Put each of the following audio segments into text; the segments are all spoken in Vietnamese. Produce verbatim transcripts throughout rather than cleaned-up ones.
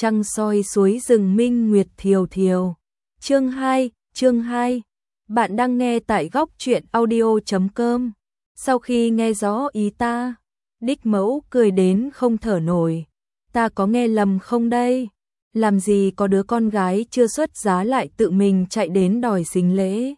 trăng soi suối rừng minh nguyệt thiều thiều. Chương hai, chương hai. Bạn đang nghe tại góc truyện audio chấm com. Sau khi nghe rõ ý ta, Đích Mẫu cười đến không thở nổi. Ta có nghe lầm không đây? Làm gì có đứa con gái chưa xuất giá lại tự mình chạy đến đòi xính lễ.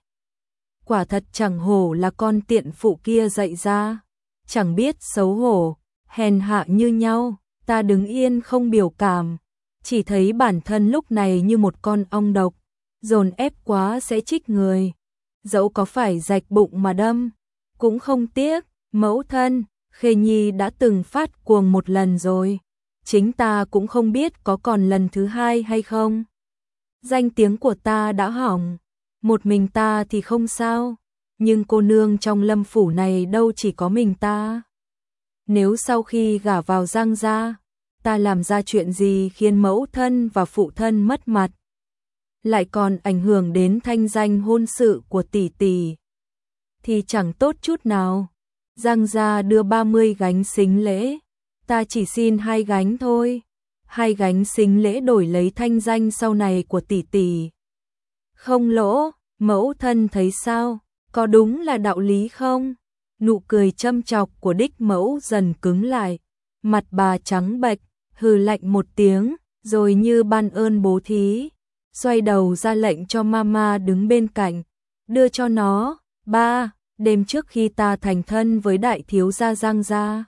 Quả thật chẳng hổ là con tiện phụ kia dạy ra. Chẳng biết xấu hổ, hèn hạ như nhau. Ta đứng yên không biểu cảm, chỉ thấy bản thân lúc này như một con ong độc, dồn ép quá sẽ chích người. Dẫu có phải rạch bụng mà đâm, cũng không tiếc. Mẫu thân, Khê Nhi đã từng phát cuồng một lần rồi, chính ta cũng không biết có còn lần thứ hai hay không. Danh tiếng của ta đã hỏng, một mình ta thì không sao, nhưng cô nương trong Lâm phủ này đâu chỉ có mình ta. Nếu sau khi gả vào Giang gia, ta làm ra chuyện gì khiến mẫu thân và phụ thân mất mặt, lại còn ảnh hưởng đến thanh danh hôn sự của tỷ tỷ, thì chẳng tốt chút nào. Giang gia đưa ba mươi gánh xính lễ, ta chỉ xin hai gánh thôi. Hai gánh xính lễ đổi lấy thanh danh sau này của tỷ tỷ. Không lỗ, mẫu thân thấy sao? Có đúng là đạo lý không? Nụ cười châm chọc của Đích Mẫu dần cứng lại, mặt bà trắng bệch, hừ lạnh một tiếng, rồi như ban ơn bố thí, xoay đầu ra lệnh cho mama đứng bên cạnh, đưa cho nó. Ba, đêm trước khi ta thành thân với đại thiếu gia Giang gia,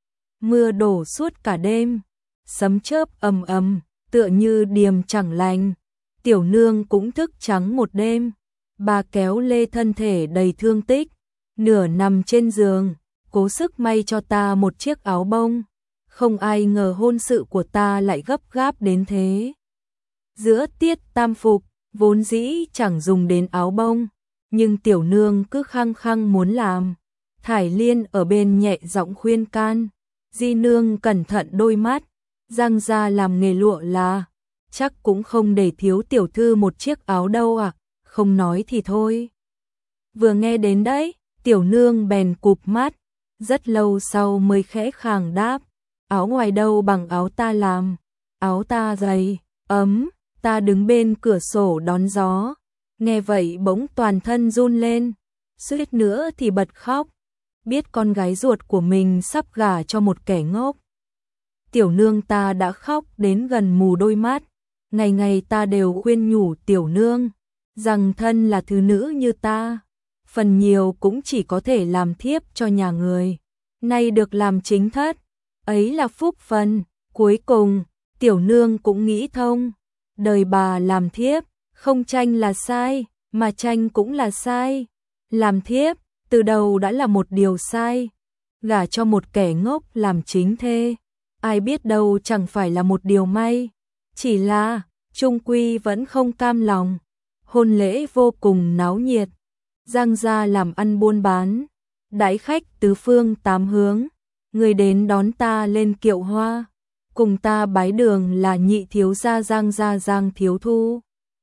mưa đổ suốt cả đêm, sấm chớp ầm ầm, tựa như điềm chẳng lành. Tiểu nương cũng thức trắng một đêm. Bà kéo lê thân thể đầy thương tích, nửa nằm trên giường, cố sức may cho ta một chiếc áo bông. Không ai ngờ hôn sự của ta lại gấp gáp đến thế. Giữa tiết tam phục, vốn dĩ chẳng dùng đến áo bông, nhưng tiểu nương cứ khăng khăng muốn làm. Thải Liên ở bên nhẹ giọng khuyên can, di nương cẩn thận đôi mắt, Giang gia làm nghề lụa là, chắc cũng không để thiếu tiểu thư một chiếc áo đâu à. Không nói thì thôi. Vừa nghe đến đấy, tiểu nương bèn cụp mắt, rất lâu sau mới khẽ khàng đáp, áo ngoài đâu bằng áo ta làm, áo ta dày, ấm. Ta đứng bên cửa sổ đón gió, nghe vậy bỗng toàn thân run lên, suýt nữa thì bật khóc, biết con gái ruột của mình sắp gả cho một kẻ ngốc. Tiểu nương ta đã khóc đến gần mù đôi mắt, ngày ngày ta đều khuyên nhủ tiểu nương rằng thân là thứ nữ như ta, phần nhiều cũng chỉ có thể làm thiếp cho nhà người, nay được làm chính thất, ấy là phúc phần. Cuối cùng, tiểu nương cũng nghĩ thông, đời bà làm thiếp, không tranh là sai, mà tranh cũng là sai. Làm thiếp, từ đầu đã là một điều sai, gả cho một kẻ ngốc làm chính thê, ai biết đâu chẳng phải là một điều may, chỉ là, chung quy vẫn không cam lòng. Hôn lễ vô cùng náo nhiệt, Giang gia làm ăn buôn bán, đãi khách tứ phương tám hướng, người đến đón ta lên kiệu hoa, cùng ta bái đường là nhị thiếu gia Giang gia Giang Thiếu Thu.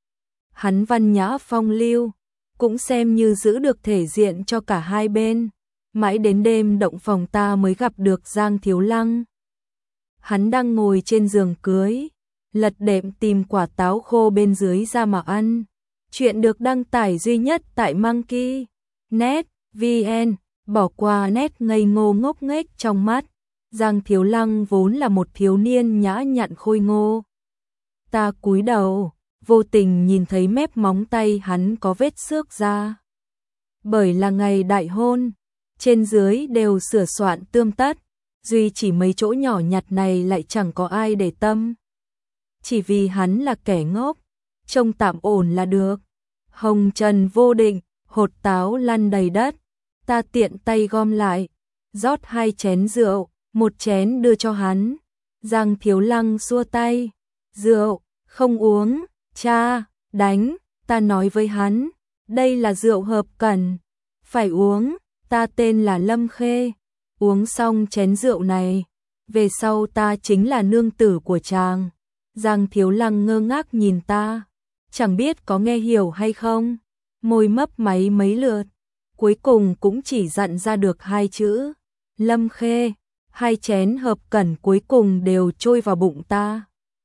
Hắn văn nhã phong lưu, cũng xem như giữ được thể diện cho cả hai bên, mãi đến đêm động phòng ta mới gặp được Giang Thiếu Lăng. Hắn đang ngồi trên giường cưới, lật đệm tìm quả táo khô bên dưới ra mà ăn. Chuyện được đăng tải duy nhất tại Monkey net vn, bỏ qua nét ngây ngô ngốc nghếch trong mắt. Giang Thiếu Lăng vốn là một thiếu niên nhã nhặn khôi ngô. Ta cúi đầu, vô tình nhìn thấy mép móng tay hắn có vết xước ra. Bởi là ngày đại hôn, trên dưới đều sửa soạn tươm tất, duy chỉ mấy chỗ nhỏ nhặt này lại chẳng có ai để tâm. Chỉ vì hắn là kẻ ngốc, trông tạm ổn là được. Hồng trần vô định, hột táo lăn đầy đất. Ta tiện tay gom lại, rót hai chén rượu, một chén đưa cho hắn. Giang Thiếu Lăng xua tay, rượu, không uống, cha, đánh. Ta nói với hắn, đây là rượu hợp cẩn, phải uống. Ta tên là Lâm Khê, uống xong chén rượu này, về sau ta chính là nương tử của chàng. Giang Thiếu Lăng ngơ ngác nhìn ta, chẳng biết có nghe hiểu hay không, môi mấp máy mấy lượt, cuối cùng cũng chỉ dặn ra được hai chữ, Lâm Khê. Hai chén hợp cẩn cuối cùng đều trôi vào bụng ta.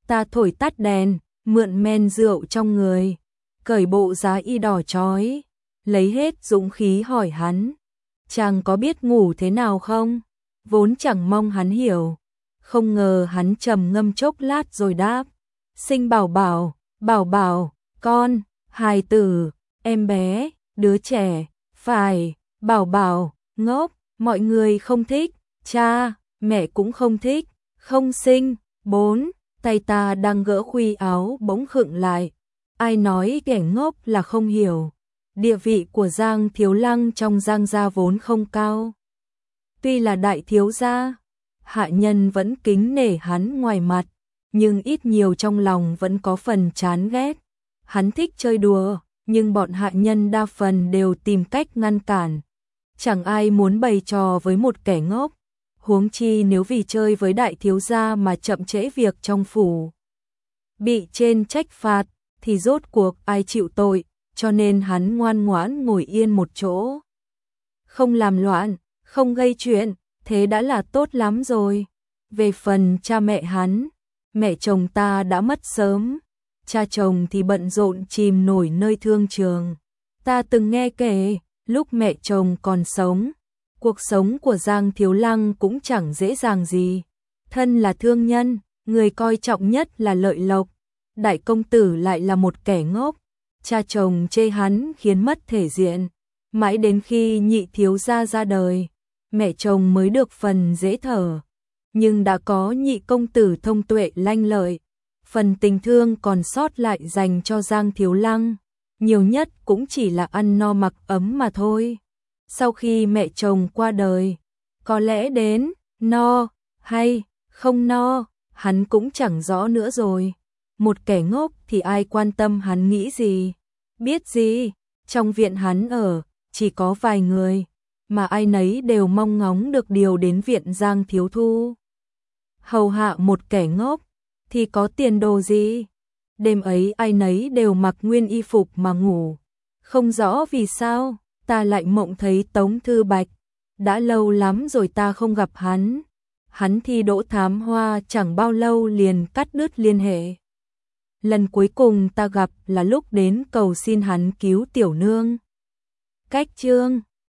Ta thổi tắt đèn, mượn men rượu trong người, cởi bộ giá y đỏ chói, lấy hết dũng khí hỏi hắn, chàng có biết ngủ thế nào không? Vốn chẳng mong hắn hiểu, không ngờ hắn trầm ngâm chốc lát rồi đáp, sinh bảo bảo, bảo bảo, con, hài tử, em bé, đứa trẻ, phải, bảo bảo, ngốc, mọi người không thích, cha, mẹ cũng không thích, không sinh, bốn, tay ta đang gỡ khuy áo bỗng khựng lại, ai nói kẻ ngốc là không hiểu, địa vị của Giang Thiếu Lăng trong Giang gia vốn không cao. Tuy là đại thiếu gia, hạ nhân vẫn kính nể hắn ngoài mặt, nhưng ít nhiều trong lòng vẫn có phần chán ghét. Hắn thích chơi đùa, nhưng bọn hạ nhân đa phần đều tìm cách ngăn cản. Chẳng ai muốn bày trò với một kẻ ngốc, huống chi nếu vì chơi với đại thiếu gia mà chậm trễ việc trong phủ. Bị trên trách phạt, thì rốt cuộc ai chịu tội, cho nên hắn ngoan ngoãn ngồi yên một chỗ. Không làm loạn, không gây chuyện, thế đã là tốt lắm rồi. Về phần cha mẹ hắn, mẹ chồng ta đã mất sớm, cha chồng thì bận rộn chìm nổi nơi thương trường. Ta từng nghe kể, lúc mẹ chồng còn sống, cuộc sống của Giang Thiếu Lăng cũng chẳng dễ dàng gì. Thân là thương nhân, người coi trọng nhất là lợi lộc. Đại công tử lại là một kẻ ngốc, cha chồng chê hắn khiến mất thể diện. Mãi đến khi nhị thiếu gia ra đời, mẹ chồng mới được phần dễ thở. Nhưng đã có nhị công tử thông tuệ lanh lợi, phần tình thương còn sót lại dành cho Giang Thiếu Lăng, nhiều nhất cũng chỉ là ăn no mặc ấm mà thôi. Sau khi mẹ chồng qua đời, có lẽ đến no hay không no, hắn cũng chẳng rõ nữa rồi. Một kẻ ngốc thì ai quan tâm hắn nghĩ gì, biết gì. Trong viện hắn ở, chỉ có vài người, mà ai nấy đều mong ngóng được điều đến viện Giang Thiếu Thu. Hầu hạ một kẻ ngốc, thì có tiền đồ gì? Đêm ấy ai nấy đều mặc nguyên y phục mà ngủ. Không rõ vì sao, ta lại mộng thấy Tống Thư Bạch. Đã lâu lắm rồi ta không gặp hắn. Hắn thi đỗ thám hoa chẳng bao lâu liền cắt đứt liên hệ. Lần cuối cùng ta gặp là lúc đến cầu xin hắn cứu tiểu nương. Cách chương